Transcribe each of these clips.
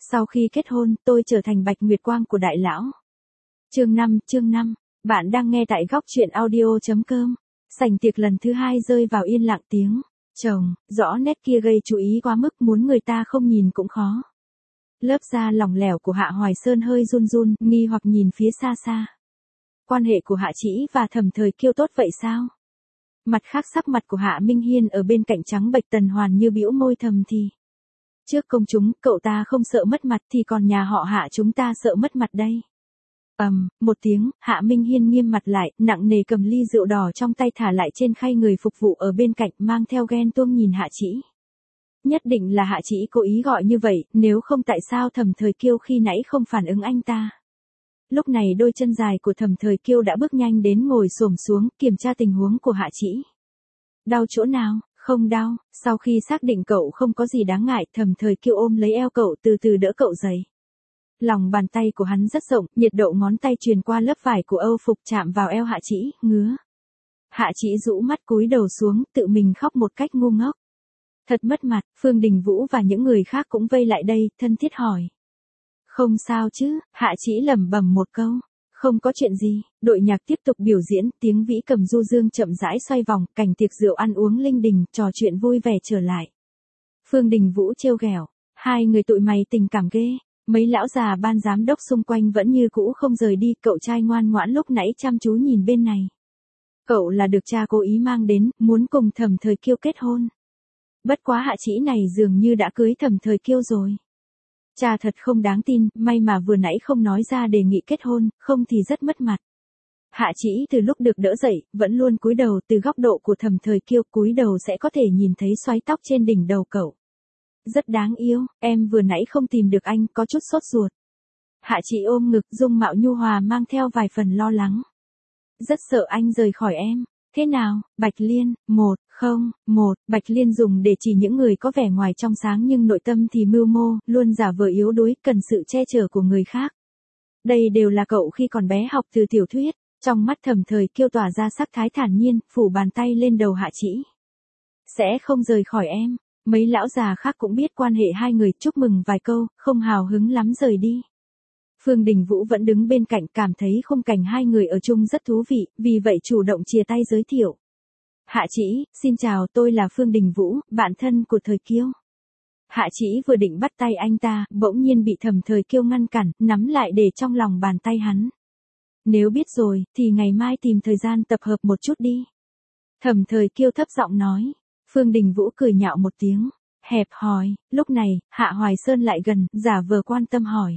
Sau khi kết hôn, tôi trở thành Bạch Nguyệt Quang của đại lão. Chương 5, bạn đang nghe tại góc truyện audio.com. Sảnh tiệc lần thứ 2 rơi vào yên lặng tiếng chồng, rõ nét kia gây chú ý quá mức muốn người ta không nhìn cũng khó. Lớp da lỏng lẻo của Hạ Hoài Sơn hơi run run, nghi hoặc nhìn phía xa xa. Quan hệ của Hạ Trĩ và Thẩm Thời Kiêu tốt vậy sao? Mặt khác sắc mặt của Hạ Minh Hiên ở bên cạnh trắng bệch, Tần Hoàn như bĩu môi thầm thì. Trước công chúng, cậu ta không sợ mất mặt thì còn nhà họ Hạ chúng ta sợ mất mặt đây. Một tiếng, Hạ Minh Hiên nghiêm mặt lại, nặng nề cầm ly rượu đỏ trong tay thả lại trên khay người phục vụ ở bên cạnh, mang theo ghen tuông nhìn Hạ Trĩ. Nhất định là Hạ Trĩ cố ý gọi như vậy, nếu không tại sao Thẩm Thời Kiêu khi nãy không phản ứng anh ta. Lúc này đôi chân dài của Thẩm Thời Kiêu đã bước nhanh đến ngồi xổm xuống, kiểm tra tình huống của Hạ Trĩ. Đau chỗ nào? Không đau. Sau khi xác định cậu không có gì đáng ngại, Thẩm Thời Kiêu ôm lấy eo cậu, từ từ đỡ cậu dậy. Lòng bàn tay của hắn rất rộng, nhiệt độ ngón tay truyền qua lớp vải của Âu phục chạm vào eo Hạ Trĩ, ngứa. Hạ Trĩ rũ mắt cúi đầu xuống, tự mình khóc một cách ngu ngốc. Thật mất mặt. Phương Đình Vũ và những người khác cũng vây lại đây, thân thiết hỏi. Không sao chứ? Hạ Trĩ lẩm bẩm một câu. Không có chuyện gì. Đội nhạc tiếp tục biểu diễn, tiếng vĩ cầm du dương chậm rãi xoay vòng, cảnh tiệc rượu ăn uống linh đình, trò chuyện vui vẻ trở lại. Phương Đình Vũ trêu ghẹo, hai người tụi mày tình cảm ghê. Mấy lão già ban giám đốc xung quanh vẫn như cũ không rời đi, cậu trai ngoan ngoãn lúc nãy chăm chú nhìn bên này. Cậu là được cha cố ý mang đến, muốn cùng Thẩm Thời Kiêu kết hôn. Bất quá Hạ Trĩ này dường như đã cưới Thẩm Thời Kiêu rồi. Cha thật không đáng tin, may mà vừa nãy không nói ra đề nghị kết hôn, không thì rất mất mặt. Hạ Trĩ từ lúc được đỡ dậy, vẫn luôn cúi đầu, từ góc độ của Thẩm Thời Kiêu cúi đầu sẽ có thể nhìn thấy xoáy tóc trên đỉnh đầu cậu. Rất đáng yêu, em vừa nãy không tìm được anh, có chút sốt ruột. Hạ Trĩ ôm ngực, dung mạo nhu hòa mang theo vài phần lo lắng. Rất sợ anh rời khỏi em. Thế nào, Bạch Liên? Bạch Liên dùng để chỉ những người có vẻ ngoài trong sáng nhưng nội tâm thì mưu mô, luôn giả vờ yếu đuối, cần sự che chở của người khác. Đây đều là cậu khi còn bé học từ tiểu thuyết. Trong mắt Thẩm Thời Kiêu tỏa ra sắc thái thản nhiên, phủ bàn tay lên đầu Hạ Trĩ. Sẽ không rời khỏi em. Mấy lão già khác cũng biết quan hệ hai người, chúc mừng vài câu, không hào hứng lắm rời đi. Phương Đình Vũ vẫn đứng bên cạnh, cảm thấy khung cảnh hai người ở chung rất thú vị, vì vậy chủ động chia tay giới thiệu. Hạ Trĩ, xin chào, tôi là Phương Đình Vũ, bạn thân của Thời Kiêu. Hạ Trĩ vừa định bắt tay anh ta, bỗng nhiên bị Thẩm Thời Kiêu ngăn cản, nắm lại để trong lòng bàn tay hắn. Nếu biết rồi, thì ngày mai tìm thời gian tập hợp một chút đi. Thẩm Thời Kiêu thấp giọng nói. Phương Đình Vũ cười nhạo một tiếng, hẹp hòi. Lúc này, Hạ Hoài Sơn lại gần, giả vờ quan tâm hỏi.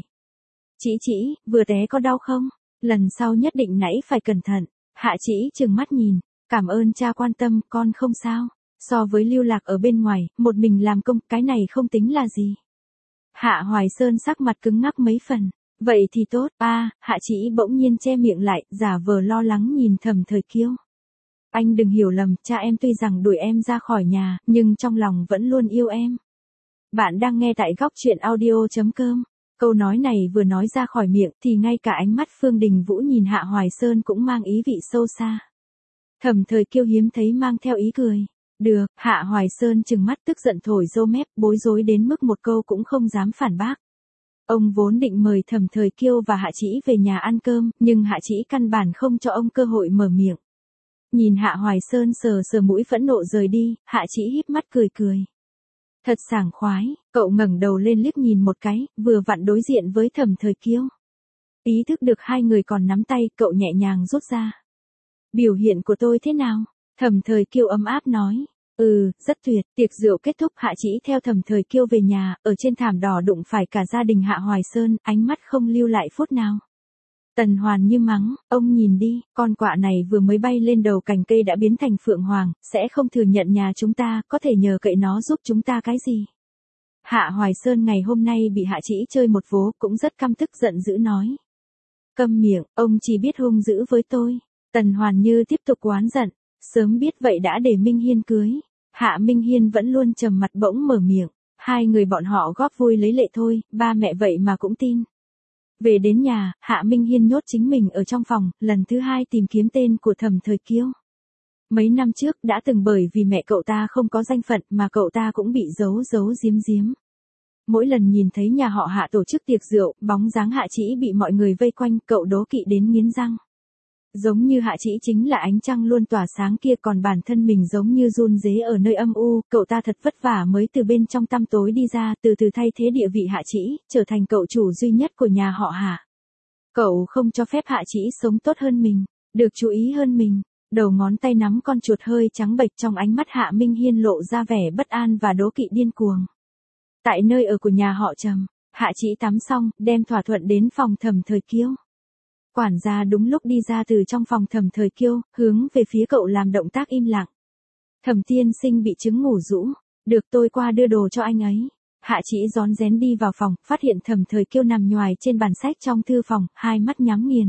Trĩ, vừa té có đau không? Lần sau nhất định nãy phải cẩn thận. Hạ Trĩ trừng mắt nhìn, cảm ơn cha quan tâm, con không sao. So với lưu lạc ở bên ngoài, một mình làm công, cái này không tính là gì. Hạ Hoài Sơn sắc mặt cứng ngắc mấy phần. Vậy thì tốt. Hạ Trĩ bỗng nhiên che miệng lại, giả vờ lo lắng nhìn Thẩm Thời Kiêu. Anh đừng hiểu lầm, cha em tuy rằng đuổi em ra khỏi nhà, nhưng trong lòng vẫn luôn yêu em. Bạn đang nghe tại góc truyện audio.com. Câu nói này vừa nói ra khỏi miệng thì ngay cả ánh mắt Phương Đình Vũ nhìn Hạ Hoài Sơn cũng mang ý vị sâu xa. Thẩm Thời Kiêu hiếm thấy mang theo ý cười. Được. Hạ Hoài Sơn trừng mắt tức giận thổi râu mép, bối rối đến mức một câu cũng không dám phản bác. Ông vốn định mời Thẩm Thời Kiêu và Hạ Trĩ về nhà ăn cơm, nhưng Hạ Trĩ căn bản không cho ông cơ hội mở miệng. Nhìn Hạ Hoài Sơn sờ mũi phẫn nộ rời đi, Hạ Trĩ híp mắt cười. Thật sảng khoái. Cậu ngẩng đầu lên liếc nhìn một cái, vừa vặn đối diện với Thẩm Thời Kiêu. Ý thức được hai người còn nắm tay, cậu nhẹ nhàng rút ra. Biểu hiện của tôi thế nào? Thẩm Thời Kiêu ấm áp nói. Rất tuyệt. Tiệc rượu kết thúc, Hạ Trĩ theo Thẩm Thời Kiêu về nhà, ở trên thảm đỏ đụng phải cả gia đình Hạ Hoài Sơn, ánh mắt không lưu lại phút nào. Tần Hoàn như mắng, ông nhìn đi, con quạ này vừa mới bay lên đầu cành cây đã biến thành phượng hoàng, sẽ không thừa nhận nhà chúng ta, có thể nhờ cậy nó giúp chúng ta cái gì. Hạ Hoài Sơn ngày hôm nay bị Hạ Trĩ chơi một vố, cũng rất căm tức giận dữ nói. Câm miệng, ông chỉ biết hung dữ với tôi. Tần Hoàn như tiếp tục oán giận, sớm biết vậy đã để Minh Hiên cưới. Hạ Minh Hiên vẫn luôn trầm mặt bỗng mở miệng, hai người bọn họ góp vui lấy lệ thôi, ba mẹ vậy mà cũng tin. Về đến nhà, Hạ Minh Hiên nhốt chính mình ở trong phòng, lần thứ hai tìm kiếm tên của Thẩm Thời Kiêu. Mấy năm trước đã từng bởi vì mẹ cậu ta không có danh phận mà cậu ta cũng bị giấu giếm. Mỗi lần nhìn thấy nhà họ Hạ tổ chức tiệc rượu, bóng dáng Hạ Chỉ bị mọi người vây quanh, cậu đố kỵ đến nghiến răng. Giống như Hạ Chỉ chính là ánh trăng luôn tỏa sáng kia, còn bản thân mình giống như run rế ở nơi âm u, cậu ta thật vất vả mới từ bên trong tăm tối đi ra, từ từ thay thế địa vị Hạ Chỉ, trở thành cậu chủ duy nhất của nhà họ Hạ. Cậu không cho phép Hạ Chỉ sống tốt hơn mình, được chú ý hơn mình. Đầu ngón tay nắm con chuột hơi trắng bệch, trong ánh mắt Hạ Minh Hiên lộ ra vẻ bất an và đố kỵ điên cuồng. Tại nơi ở của nhà họ Trầm, Hạ Chỉ tắm xong, đem thỏa thuận đến phòng Thẩm Thời Kiêu. Quản gia đúng lúc đi ra từ trong phòng Thẩm Thời Kiêu, hướng về phía cậu làm động tác im lặng. Thẩm tiên sinh bị chứng ngủ rũ, được tôi qua đưa đồ cho anh ấy. Hạ Chỉ rón rén đi vào phòng, phát hiện Thẩm Thời Kiêu nằm nhoài trên bàn sách trong thư phòng, hai mắt nhắm nghiền.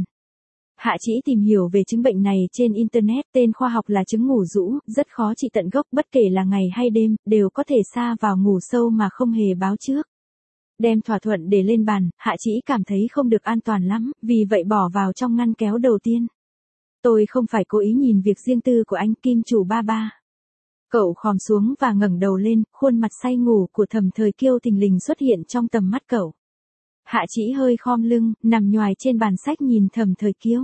Hạ Chỉ tìm hiểu về chứng bệnh này trên Internet, tên khoa học là chứng ngủ rũ, rất khó trị tận gốc, bất kể là ngày hay đêm, đều có thể sa vào ngủ sâu mà không hề báo trước. Đem thỏa thuận để lên bàn, Hạ Chỉ cảm thấy không được an toàn lắm, vì vậy bỏ vào trong ngăn kéo đầu tiên. Tôi không phải cố ý nhìn việc riêng tư của anh, Kim chủ ba ba. Cậu khom xuống và ngẩng đầu lên, khuôn mặt say ngủ của Thẩm Thời Kiêu thình lình xuất hiện trong tầm mắt cậu. Hạ Chỉ hơi khom lưng, nằm nhoài trên bàn sách nhìn Thẩm Thời Kiêu.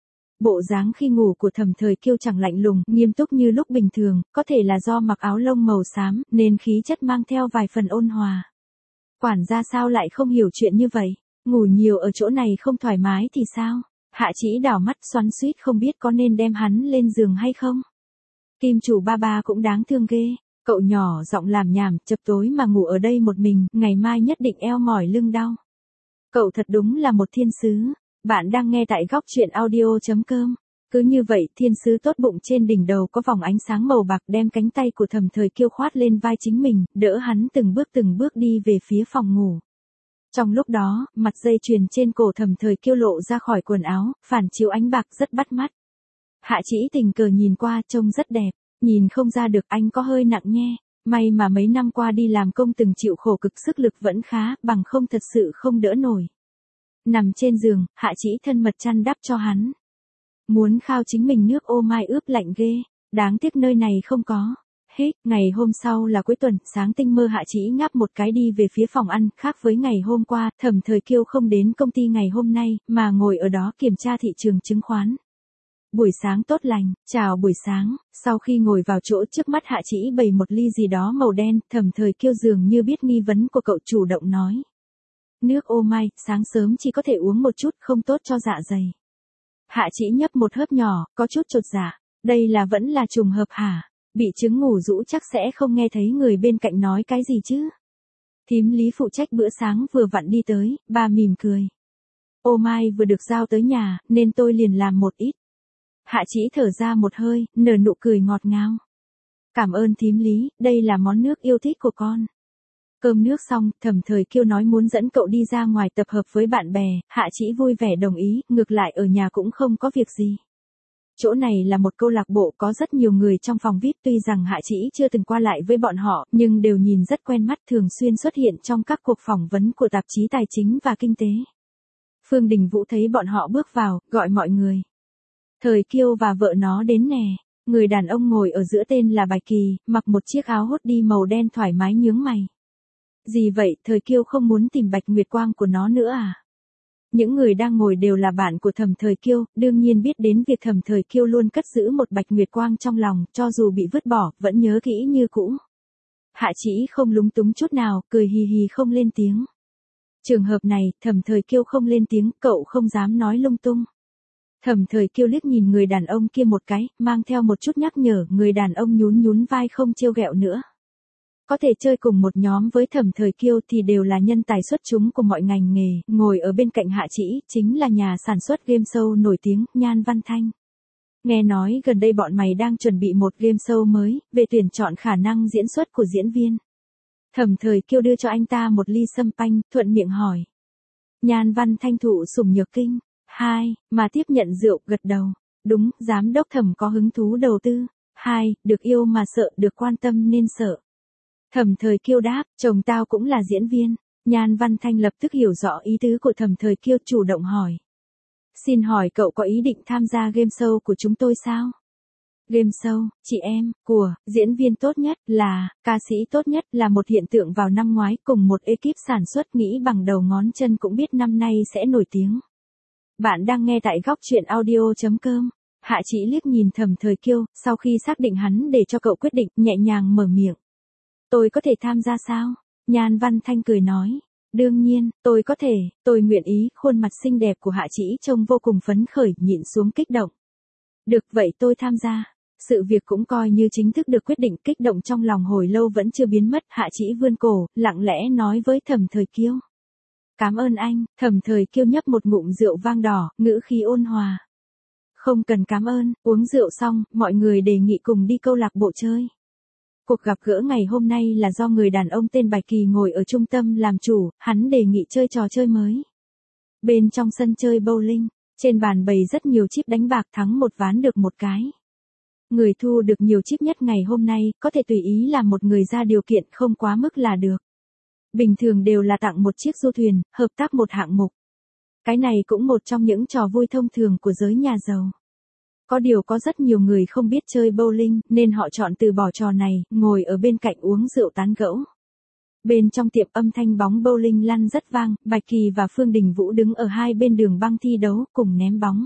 Bộ dáng khi ngủ của Thẩm Thời Kiêu chẳng lạnh lùng, nghiêm túc như lúc bình thường, có thể là do mặc áo lông màu xám, nên khí chất mang theo vài phần ôn hòa. Quản gia sao lại không hiểu chuyện như vậy, ngủ nhiều ở chỗ này không thoải mái thì sao? Hạ Chỉ đảo mắt xoắn xuýt không biết có nên đem hắn lên giường hay không. Kim chủ ba ba cũng đáng thương ghê, cậu nhỏ giọng làm nhảm, chập tối mà ngủ ở đây một mình, ngày mai nhất định eo mỏi lưng đau. Cậu thật đúng là một thiên sứ. Bạn đang nghe tại góc truyện audio.com. Cứ như vậy, thiên sứ tốt bụng trên đỉnh đầu có vòng ánh sáng màu bạc đem cánh tay của Thẩm Thời Kiêu khoát lên vai chính mình, đỡ hắn từng bước đi về phía phòng ngủ. Trong lúc đó, mặt dây chuyền trên cổ Thẩm Thời Kiêu lộ ra khỏi quần áo, phản chiếu ánh bạc rất bắt mắt. Hạ Chỉ tình cờ nhìn qua, trông rất đẹp, nhìn không ra được anh có hơi nặng nhe. May mà mấy năm qua đi làm công từng chịu khổ cực, sức lực vẫn khá, bằng không thật sự không đỡ nổi. Nằm trên giường, Hạ Chỉ thân mật chăn đắp cho hắn. Muốn khao chính mình nước ô mai ướp lạnh ghê, đáng tiếc nơi này không có. Hết, ngày hôm sau là cuối tuần, sáng tinh mơ Hạ Chỉ ngáp một cái đi về phía phòng ăn, khác với ngày hôm qua, Thẩm Thời Kiêu không đến công ty ngày hôm nay, mà ngồi ở đó kiểm tra thị trường chứng khoán. Buổi sáng tốt lành, chào buổi sáng, sau khi ngồi vào chỗ trước mắt Hạ Chỉ bày một ly gì đó màu đen, Thẩm Thời Kiêu dường như biết nghi vấn của cậu chủ động nói. Nước ô mai, sáng sớm chỉ có thể uống một chút, không tốt cho dạ dày. Hạ Chỉ nhấp một hớp nhỏ, có chút chột dạ, đây là vẫn là trùng hợp hả? Bị chứng ngủ rũ chắc sẽ không nghe thấy người bên cạnh nói cái gì chứ? Thím Lý phụ trách bữa sáng vừa vặn đi tới, bà mỉm cười. Ô mai vừa được giao tới nhà, nên tôi liền làm một ít. Hạ Chỉ thở ra một hơi, nở nụ cười ngọt ngào. Cảm ơn thím Lý, đây là món nước yêu thích của con. Cơm nước xong, Thẩm Thời Kiêu nói muốn dẫn cậu đi ra ngoài tập hợp với bạn bè, Hạ Chỉ vui vẻ đồng ý, ngược lại ở nhà cũng không có việc gì. Chỗ này là một câu lạc bộ có rất nhiều người trong phòng VIP, tuy rằng Hạ Chỉ chưa từng qua lại với bọn họ, nhưng đều nhìn rất quen mắt, thường xuyên xuất hiện trong các cuộc phỏng vấn của tạp chí tài chính và kinh tế. Phương Đình Vũ thấy bọn họ bước vào, gọi mọi người. Thời Kiêu và vợ nó đến nè. Người đàn ông ngồi ở giữa tên là Bạch Kỳ, mặc một chiếc áo hốt đi màu đen thoải mái nhướng mày. Gì vậy, Thời Kiêu không muốn tìm Bạch Nguyệt Quang của nó nữa à? Những người đang ngồi đều là bạn của Thẩm Thời Kiêu, đương nhiên biết đến việc Thẩm Thời Kiêu luôn cất giữ một Bạch Nguyệt Quang trong lòng, cho dù bị vứt bỏ, vẫn nhớ kỹ như cũ. Hạ Chỉ không lúng túng chút nào, cười hì hì không lên tiếng. Trường hợp này, Thẩm Thời Kiêu không lên tiếng, cậu không dám nói lung tung. Thẩm Thời Kiêu liếc nhìn người đàn ông kia một cái, mang theo một chút nhắc nhở, người đàn ông nhún nhún vai không trêu ghẹo nữa. Có thể chơi cùng một nhóm với Thẩm Thời Kiêu thì đều là nhân tài xuất chúng của mọi ngành nghề, ngồi ở bên cạnh Hạ Chỉ, chính là nhà sản xuất game show nổi tiếng, Nhan Văn Thanh. Nghe nói gần đây bọn mày đang chuẩn bị một game show mới, về tuyển chọn khả năng diễn xuất của diễn viên. Thẩm Thời Kiêu đưa cho anh ta một ly sâm panh, thuận miệng hỏi. Nhan Văn Thanh thụ sủng nhược kinh. Mà tiếp nhận rượu, gật đầu. Đúng, giám đốc Thẩm có hứng thú đầu tư. Được yêu mà sợ, được quan tâm nên sợ. Thẩm Thời Kiêu đáp, chồng tao cũng là diễn viên. Nhan Văn Thanh lập tức hiểu rõ ý tứ của Thẩm Thời Kiêu, chủ động hỏi. Xin hỏi cậu có ý định tham gia game show của chúng tôi sao? game show, chị em, của, diễn viên tốt nhất, là, ca sĩ tốt nhất, là một hiện tượng vào năm ngoái cùng một ekip sản xuất nghĩ bằng đầu ngón chân cũng biết năm nay sẽ nổi tiếng. Bạn đang nghe tại góc truyện audio.com. Hạ Chỉ liếc nhìn Thẩm Thời Kiêu, sau khi xác định hắn để cho cậu quyết định, nhẹ nhàng mở miệng. Tôi có thể tham gia sao? Nhan Văn Thanh cười nói. Đương nhiên, tôi có thể, tôi nguyện ý, khuôn mặt xinh đẹp của Hạ Chỉ trông vô cùng phấn khởi, nhịn xuống kích động. Được vậy tôi tham gia. Sự việc cũng coi như chính thức được quyết định, kích động trong lòng hồi lâu vẫn chưa biến mất, Hạ Chỉ vươn cổ, lặng lẽ nói với Thẩm Thời Kiêu. Cảm ơn anh, Thẩm Thời Kiêu nhấp một ngụm rượu vang đỏ, ngữ khí ôn hòa. Không cần cảm ơn, uống rượu xong, mọi người đề nghị cùng đi câu lạc bộ chơi. Cuộc gặp gỡ ngày hôm nay là do người đàn ông tên Bạch Kỳ ngồi ở trung tâm làm chủ, hắn đề nghị chơi trò chơi mới. Bên trong sân chơi bowling, trên bàn bày rất nhiều chip đánh bạc, thắng một ván được một cái. Người thu được nhiều chip nhất ngày hôm nay, có thể tùy ý làm một người ra điều kiện không quá mức là được. Bình thường đều là tặng một chiếc du thuyền, hợp tác một hạng mục. Cái này cũng một trong những trò vui thông thường của giới nhà giàu. Có điều có rất nhiều người không biết chơi bowling, nên họ chọn từ bỏ trò này, ngồi ở bên cạnh uống rượu tán gẫu. Bên trong tiệm âm thanh bóng bowling lăn rất vang, Bạch Kỳ và Phương Đình Vũ đứng ở hai bên đường băng thi đấu, cùng ném bóng.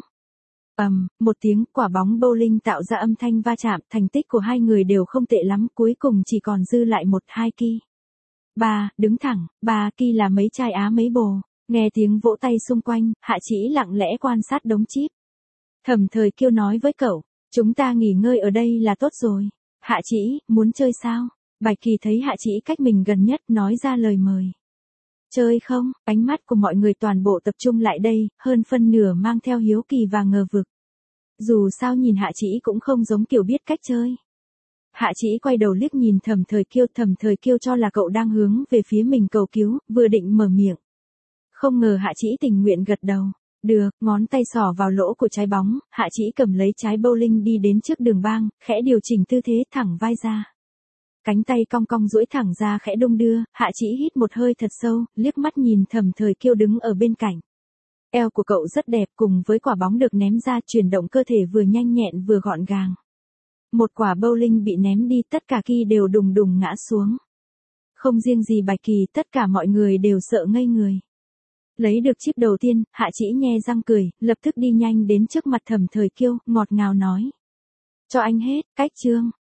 Một tiếng, quả bóng bowling tạo ra âm thanh va chạm, thành tích của hai người đều không tệ lắm, cuối cùng chỉ còn dư lại 1-2 ki. 3, đứng thẳng, 3 ki là mấy chai á mấy bồ. Nghe tiếng vỗ tay xung quanh, Hạ Chỉ lặng lẽ quan sát đống chip. Thẩm Thời Kiêu nói với cậu, chúng ta nghỉ ngơi ở đây là tốt rồi. Hạ Chỉ, muốn chơi sao? Bạch Kỳ thấy Hạ Chỉ cách mình gần nhất, nói ra lời mời. Chơi không? Ánh mắt của mọi người toàn bộ tập trung lại đây, hơn phân nửa mang theo hiếu kỳ và ngờ vực. Dù sao nhìn Hạ Chỉ cũng không giống kiểu biết cách chơi. Hạ Chỉ quay đầu liếc nhìn Thẩm Thời Kiêu cho là cậu đang hướng về phía mình cầu cứu, vừa định mở miệng. Không ngờ Hạ Chỉ tình nguyện gật đầu. Được, ngón tay xỏ vào lỗ của trái bóng, Hạ Chỉ cầm lấy trái bowling đi đến trước đường băng, khẽ điều chỉnh tư thế, thẳng vai ra. Cánh tay cong cong duỗi thẳng ra khẽ đung đưa, Hạ Chỉ hít một hơi thật sâu, liếc mắt nhìn Thẩm Thời Kiêu đứng ở bên cạnh. Eo của cậu rất đẹp, cùng với quả bóng được ném ra, chuyển động cơ thể vừa nhanh nhẹn vừa gọn gàng. Một quả bowling bị ném đi, tất cả ki đều đùng đùng ngã xuống. Không riêng gì Bạch Kỳ, tất cả mọi người đều sợ ngây người. Lấy được chip đầu tiên, Hạ Chỉ nhe răng cười, lập tức đi nhanh đến trước mặt Thẩm Thời Kiêu, ngọt ngào nói. Cho anh hết, cách chương.